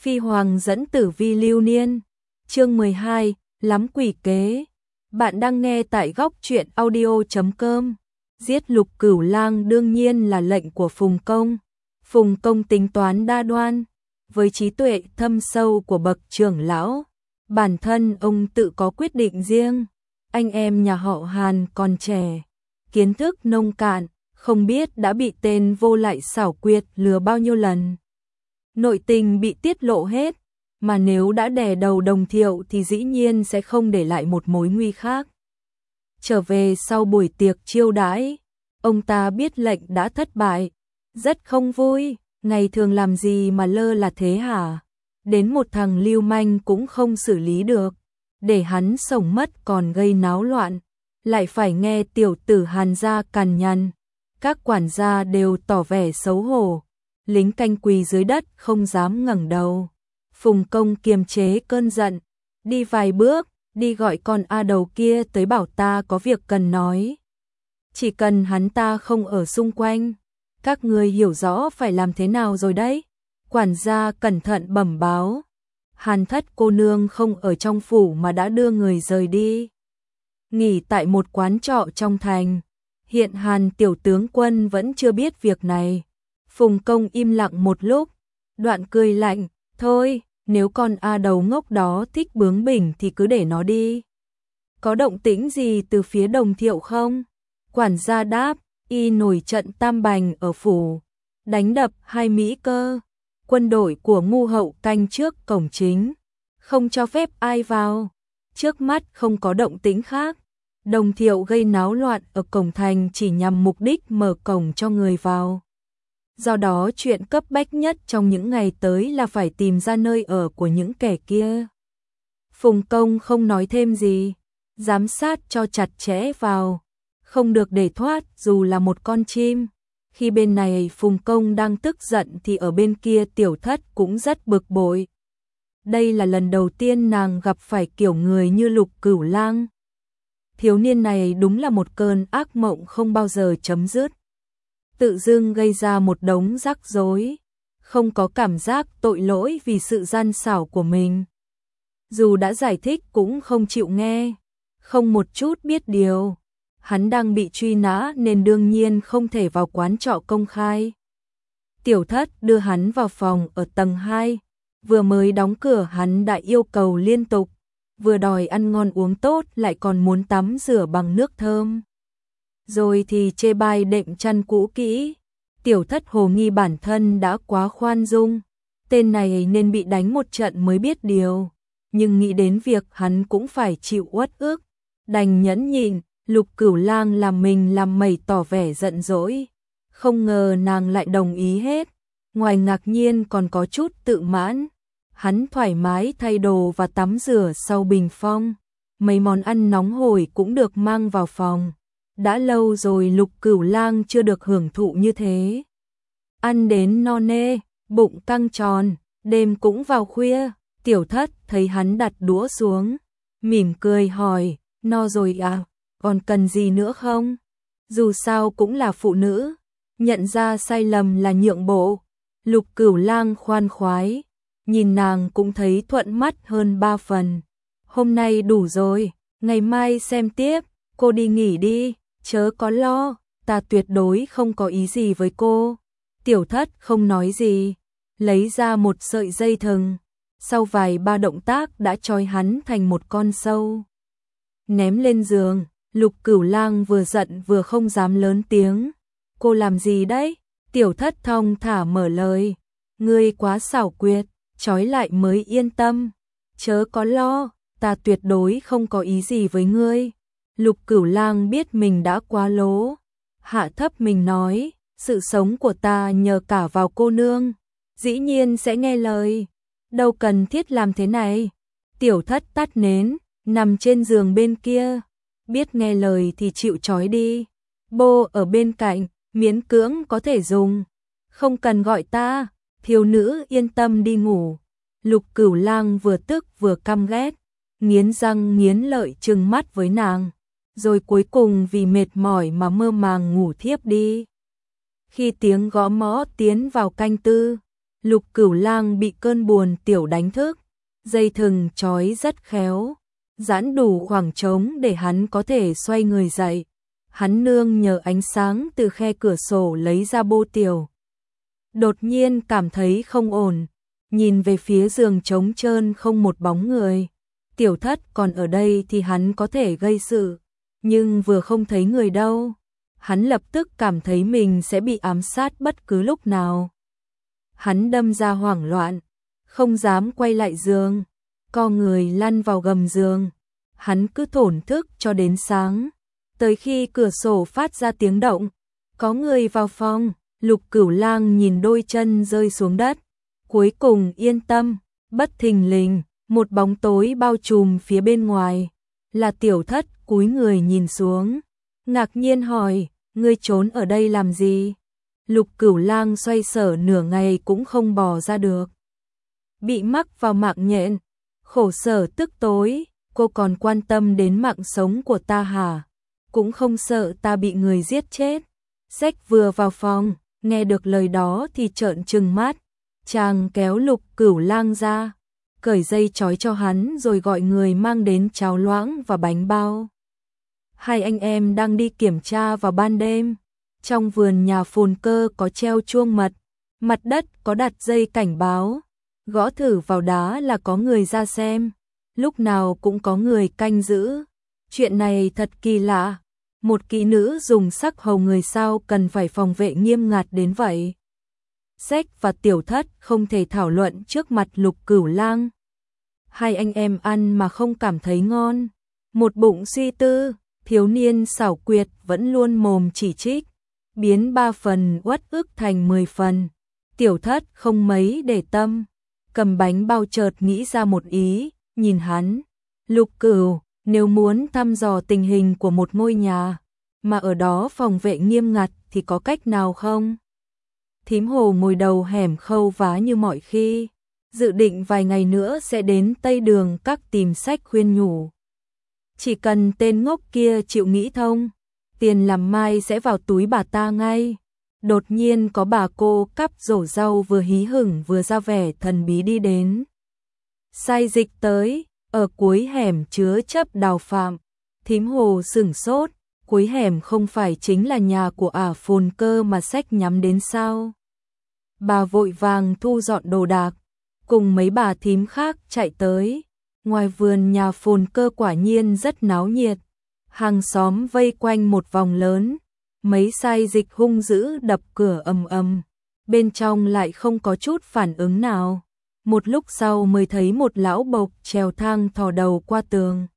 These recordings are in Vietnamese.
Phi Hoàng dẫn Tử Vi lưu niên. Chương 12, lắm quỷ kế. Bạn đang nghe tại góc truyện audio.com. Giết Lục Cửu Lang đương nhiên là lệnh của Phùng Công. Phùng Công tính toán đa đoan, với trí tuệ thâm sâu của bậc trưởng lão, bản thân ông tự có quyết định riêng. Anh em nhà họ Hàn còn trẻ, kiến thức nông cạn, không biết đã bị tên vô lại xảo quyệt lừa bao nhiêu lần. Nội tình bị tiết lộ hết, mà nếu đã đè đầu Đồng Thiệu thì dĩ nhiên sẽ không để lại một mối nguy khác. Trở về sau buổi tiệc chiêu đãi, ông ta biết lệnh đã thất bại, rất không vui, ngày thường làm gì mà lơ là thế hả? Đến một thằng lưu manh cũng không xử lý được, để hắn sống mất còn gây náo loạn, lại phải nghe tiểu tử Hàn gia cằn nhằn. Các quản gia đều tỏ vẻ xấu hổ, lính canh quỳ dưới đất không dám ngẩng đầu. Phùng Công kiềm chế cơn giận, đi vài bước, đi gọi con A Đầu kia tới bảo ta có việc cần nói. Chỉ cần hắn ta không ở xung quanh, các người hiểu rõ phải làm thế nào rồi đấy. Quản gia cẩn thận bẩm báo, Hàn Thất cô nương không ở trong phủ mà đã đưa người rời đi, nghỉ tại một quán trọ trong thành. Hiện Hàn tiểu tướng quân vẫn chưa biết việc này. Phùng Công im lặng một lúc, đoạn cười lạnh, thôi, nếu con A Đầu ngốc đó thích bướng bỉnh thì cứ để nó đi. Có động tĩnh gì từ phía Đồng Thiệu không? Quản gia đáp, y nổi trận tam bành ở phủ, đánh đập hai mỹ cơ, quân đội của ngu hậu canh trước cổng chính, không cho phép ai vào. Trước mắt không có động tĩnh khác. Đồng Thiệu gây náo loạn ở cổng thành chỉ nhằm mục đích mở cổng cho người vào. Do đó chuyện cấp bách nhất trong những ngày tới là phải tìm ra nơi ở của những kẻ kia. Phùng Công không nói thêm gì, giám sát cho chặt chẽ vào, không được để thoát dù là một con chim. Khi bên này Phùng Công đang tức giận thì ở bên kia Tiểu Thất cũng rất bực bội. Đây là lần đầu tiên nàng gặp phải kiểu người như Lục Cửu Lang. Thiếu niên này đúng là một cơn ác mộng không bao giờ chấm dứt. Tự dưng gây ra một đống rắc rối, không có cảm giác tội lỗi vì sự gian xảo của mình. Dù đã giải thích cũng không chịu nghe, không một chút biết điều. Hắn đang bị truy nã nên đương nhiên không thể vào quán trọ công khai. Tiểu Thất đưa hắn vào phòng ở tầng 2, vừa mới đóng cửa hắn đã yêu cầu liên tục, vừa đòi ăn ngon uống tốt lại còn muốn tắm rửa bằng nước thơm. Rồi thì chê bai đệm chăn cũ kỹ. Tiểu Thất hồ nghi bản thân đã quá khoan dung, tên này nên bị đánh một trận mới biết điều, nhưng nghĩ đến việc hắn cũng phải chịu uất ức, đành nhẫn nhịn. Lục Cửu Lang làm mình làm mẩy tỏ vẻ giận dỗi, không ngờ nàng lại đồng ý hết, ngoài ngạc nhiên còn có chút tự mãn. Hắn thoải mái thay đồ và tắm rửa sau bình phong, mấy món ăn nóng hổi cũng được mang vào phòng. Đã lâu rồi Lục Cửu Lang chưa được hưởng thụ như thế. Ăn đến no nê, bụng căng tròn, đêm cũng vào khuya. Tiểu Thất thấy hắn đặt đũa xuống, mỉm cười hỏi, no rồi à, còn cần gì nữa không? Dù sao cũng là phụ nữ, nhận ra sai lầm là nhượng bộ. Lục Cửu Lang khoan khoái, nhìn nàng cũng thấy thuận mắt hơn 3 phần. Hôm nay đủ rồi, ngày mai xem tiếp, cô đi nghỉ đi, chớ có lo, ta tuyệt đối không có ý gì với cô. Tiểu Thất không nói gì, lấy ra một sợi dây thừng, sau vài ba động tác đã trói hắn thành một con sâu. Ném lên giường, Lục Cửu Lang vừa giận vừa không dám lớn tiếng. Cô làm gì đấy? Tiểu Thất thong thả mở lời, ngươi quá xảo quyệt, trói lại mới yên tâm. Chớ có lo, ta tuyệt đối không có ý gì với ngươi. Lục Cửu Lang biết mình đã quá lố, hạ thấp mình nói, sự sống của ta nhờ cả vào cô nương, dĩ nhiên sẽ nghe lời, đâu cần thiết làm thế này. Tiểu Thất tắt nến, nằm trên giường bên kia, biết nghe lời thì chịu trói đi. Bô ở bên cạnh, miễn cưỡng có thể dùng, không cần gọi ta, thiếu nữ yên tâm đi ngủ. Lục Cửu Lang vừa tức vừa căm ghét, nghiến răng nghiến lợi trừng mắt với nàng, rồi cuối cùng vì mệt mỏi mà mơ màng ngủ thiếp đi. Khi tiếng gõ mõ tiến vào canh tư, Lục Cửu Lang bị cơn buồn tiểu đánh thức, dây thừng trói rất khéo, giãn đủ khoảng trống để hắn có thể xoay người dậy. Hắn nương nhờ ánh sáng từ khe cửa sổ lấy ra bô tiểu. Đột nhiên cảm thấy không ổn, nhìn về phía giường trống trơn không một bóng người. Tiểu Thất còn ở đây thì hắn có thể gây sự, nhưng vừa không thấy người đâu, hắn lập tức cảm thấy mình sẽ bị ám sát bất cứ lúc nào. Hắn đâm ra hoảng loạn, không dám quay lại giường, co người lăn vào gầm giường. Hắn cứ thổn thức cho đến sáng, tới khi cửa sổ phát ra tiếng động, có người vào phòng. Lục Cửu Lang nhìn đôi chân rơi xuống đất, cuối cùng yên tâm. Bất thình lình, một bóng tối bao trùm phía bên ngoài, là Tiểu Thất cúi người nhìn xuống, ngạc nhiên hỏi, ngươi trốn ở đây làm gì? Lục Cửu Lang xoay sở nửa ngày cũng không bò ra được. Bị mắc vào mạng nhện, khổ sở tức tối, cô còn quan tâm đến mạng sống của ta hả? Cũng không sợ ta bị người giết chết. Sách vừa vào phòng, nghe được lời đó thì trợn trừng mắt, chàng kéo Lục Cửu Lang ra, cởi dây trói cho hắn rồi gọi người mang đến cháo loãng và bánh bao. Hai anh em đang đi kiểm tra vào ban đêm. Trong vườn nhà Phồn Cơ có treo chuông mật, mặt đất có đặt dây cảnh báo, gõ thử vào đá là có người ra xem, lúc nào cũng có người canh giữ. Chuyện này thật kỳ lạ, một kỹ nữ dùng sắc hầu người sao cần phải phòng vệ nghiêm ngặt đến vậy. Sách và Tiểu Thất không thể thảo luận trước mặt Lục Cửu Lang. Hai anh em ăn mà không cảm thấy ngon, một bụng suy tư. Thiếu niên xảo quyệt vẫn luôn mồm chỉ trích, biến 3 phần uất ức thành 10 phần. Tiểu Thất không mấy để tâm, cầm bánh bao chợt nghĩ ra một ý, nhìn hắn. Lục Cửu, nếu muốn thăm dò tình hình của một ngôi nhà, mà ở đó phòng vệ nghiêm ngặt thì có cách nào không? Thím Hồ ngồi đầu hẻm khâu vá như mọi khi, dự định vài ngày nữa sẽ đến Tây Đường Các tìm sách khuyên nhủ. Chỉ cần tên ngốc kia chịu nghĩ thông, tiền làm mai sẽ vào túi bà ta ngay. Đột nhiên có bà cô cắp rổ rau vừa hí hửng vừa ra vẻ thần bí đi đến. Sai Dịch tới, ở cuối hẻm chứa chấp Đào Phạm. Thím Hồ sửng sốt, cuối hẻm không phải chính là nhà của ả Phồn Cơ mà sách nhắm đến sao? Bà vội vàng thu dọn đồ đạc, cùng mấy bà thím khác chạy tới. Ngoài vườn nhà Phồn Cơ quả nhiên rất náo nhiệt, hàng xóm vây quanh một vòng lớn, mấy Sai Dịch hung dữ đập cửa ầm ầm, bên trong lại không có chút phản ứng nào. Một lúc sau mới thấy một lão bộc trèo thang thò đầu qua tường.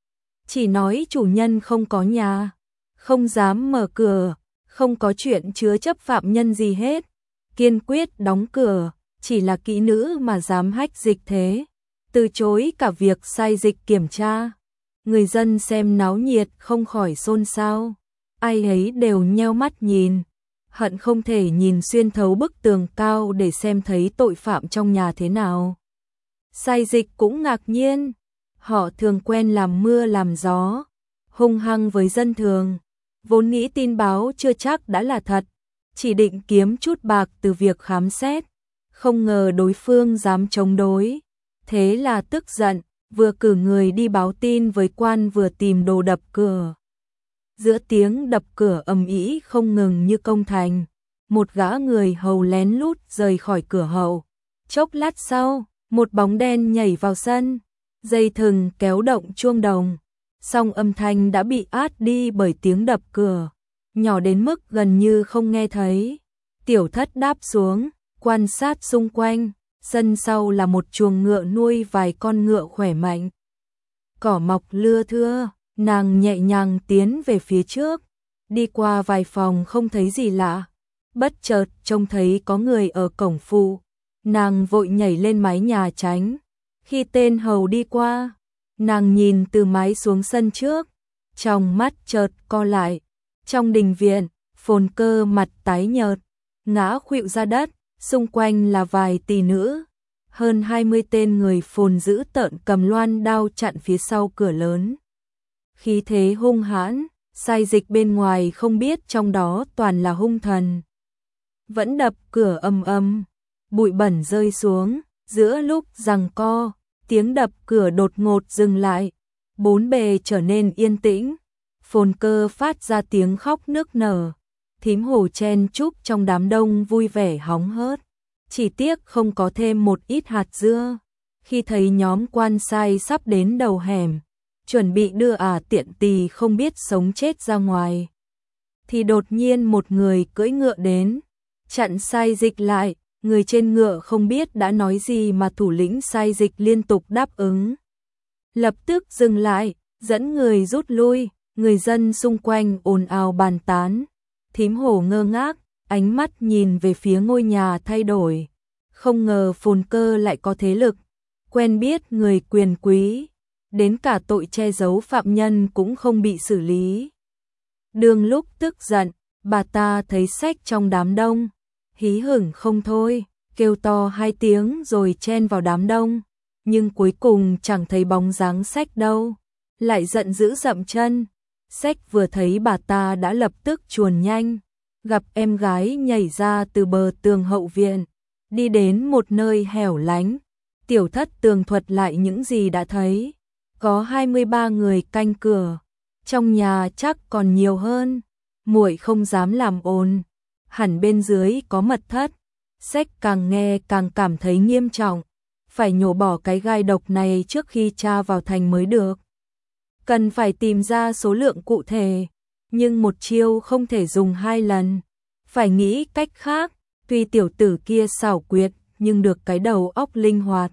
Chỉ nói chủ nhân không có nhà, không dám mở cửa, không có chuyện chứa chấp phạm nhân gì hết, kiên quyết đóng cửa, chỉ là kỹ nữ mà dám hách dịch thế. Từ chối cả việc Sai Dịch kiểm tra. Người dân xem náo nhiệt không khỏi xôn xao, ai ấy đều nheo mắt nhìn, hận không thể nhìn xuyên thấu bức tường cao để xem thấy tội phạm trong nhà thế nào. Sai Dịch cũng ngạc nhiên, họ thường quen làm mưa làm gió, hung hăng với dân thường, vốn nghĩ tin báo chưa chắc đã là thật, chỉ định kiếm chút bạc từ việc khám xét, không ngờ đối phương dám chống đối. Thế là tức giận, vừa cử người đi báo tin với quan vừa tìm đồ đập cửa. Giữa tiếng đập cửa ầm ĩ không ngừng như công thành, một gã người hầu lén lút rời khỏi cửa hậu. Chốc lát sau, một bóng đen nhảy vào sân, dây thừng kéo động chuông đồng, song âm thanh đã bị át đi bởi tiếng đập cửa, nhỏ đến mức gần như không nghe thấy. Tiểu Thất đáp xuống, quan sát xung quanh. Sân sau là một chuồng ngựa nuôi vài con ngựa khỏe mạnh. Cỏ mọc lưa thưa, nàng nhẹ nhàng tiến về phía trước, đi qua vài phòng không thấy gì lạ. Bất chợt trông thấy có người ở cổng phụ, nàng vội nhảy lên mái nhà tránh. Khi tên hầu đi qua, nàng nhìn từ mái xuống sân trước, trong mắt chợt co lại. Trong đình viện, Phồn Cơ mặt tái nhợt, ngã khuỵu ra đất. Xung quanh là vài tỷ nữ, hơn 20 tên người Phồn dữ tợn cầm loan đao chặn phía sau cửa lớn. Khí thế hung hãn, Sai Dịch bên ngoài không biết trong đó toàn là hung thần. Vẫn đập cửa ầm ầm, bụi bẩn rơi xuống, giữa lúc giằng co, tiếng đập cửa đột ngột dừng lại, bốn bề trở nên yên tĩnh. Phồn Cơ phát ra tiếng khóc nức nở, thím Hồ chen chúc trong đám đông vui vẻ hóng hớt. Chỉ tiếc không có thêm một ít hạt dưa. Khi thấy nhóm quan sai sắp đến đầu hẻm, chuẩn bị đưa tiện tỳ không biết sống chết ra ngoài, thì đột nhiên một người cưỡi ngựa đến, chặn sai dịch lại. Người trên ngựa không biết đã nói gì mà thủ lĩnh sai dịch liên tục đáp ứng. Lập tức dừng lại, dẫn người rút lui, người dân xung quanh ồn ào bàn tán. Thím Hồ ngơ ngác, ánh mắt nhìn về phía ngôi nhà thay đổi. Không ngờ Phồn Cơ lại có thế lực, quen biết người quyền quý, đến cả tội che giấu phạm nhân cũng không bị xử lý. Đương lúc tức giận, bà ta thấy Sách trong đám đông, hí hửng không thôi, kêu to 2 tiếng rồi chen vào đám đông, nhưng cuối cùng chẳng thấy bóng dáng Sách đâu, lại giận dữ dậm chân. Sách vừa thấy bà ta đã lập tức chuồn nhanh, gặp em gái nhảy ra từ bờ tường hậu viện, đi đến một nơi hẻo lánh. Tiểu Thất tường thuật lại những gì đã thấy. Có 23 người canh cửa, trong nhà chắc còn nhiều hơn. Muội không dám làm ồn, hẳn bên dưới có mật thất. Sách càng nghe càng cảm thấy nghiêm trọng, phải nhổ bỏ cái gai độc này trước khi tra vào thành mới được. Cần phải tìm ra số lượng cụ thể, nhưng một chiêu không thể dùng 2 lần, phải nghĩ cách khác. Tuy tiểu tử kia xảo quyệt, nhưng được cái đầu óc linh hoạt.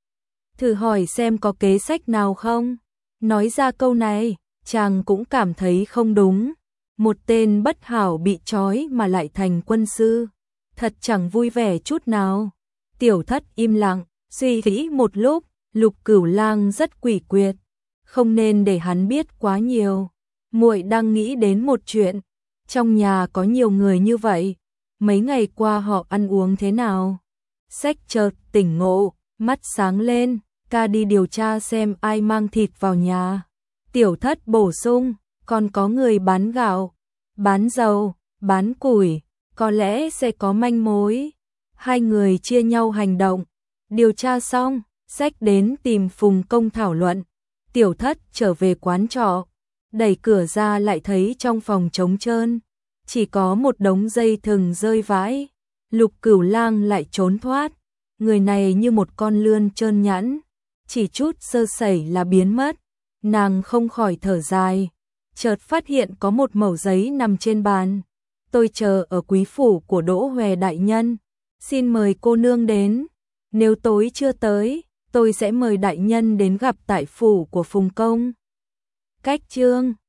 Thử hỏi xem có kế sách nào không? Nói ra câu này, chàng cũng cảm thấy không đúng. Một tên bất hảo bị trói mà lại thành quân sư, thật chẳng vui vẻ chút nào. Tiểu Thất im lặng, suy nghĩ một lúc. Lục Cửu Lang rất quỷ quyệt, không nên để hắn biết quá nhiều. Muội đang nghĩ đến một chuyện, trong nhà có nhiều người như vậy, mấy ngày qua họ ăn uống thế nào? Sách chợt tỉnh ngộ, mắt sáng lên, ca đi điều tra xem ai mang thịt vào nhà. Tiểu Thất bổ sung, còn có người bán gạo, bán dầu, bán củi, có lẽ sẽ có manh mối. 2 người chia nhau hành động. Điều tra xong, Sách đến tìm Phùng Công thảo luận. Tiểu Thất trở về quán trọ, đẩy cửa ra lại thấy trong phòng trống trơn, chỉ có một đống dây thừng rơi vãi. Lục Cửu Lang lại trốn thoát, người này như một con lươn trơn nhẵn, chỉ chút sơ sẩy là biến mất. Nàng không khỏi thở dài, chợt phát hiện có một mẩu giấy nằm trên bàn. Tôi chờ ở quý phủ của Đỗ Hoè đại nhân, xin mời cô nương đến. Nếu tối chưa tới, tôi sẽ mời đại nhân đến gặp tại phủ của Phùng Công. Cách chương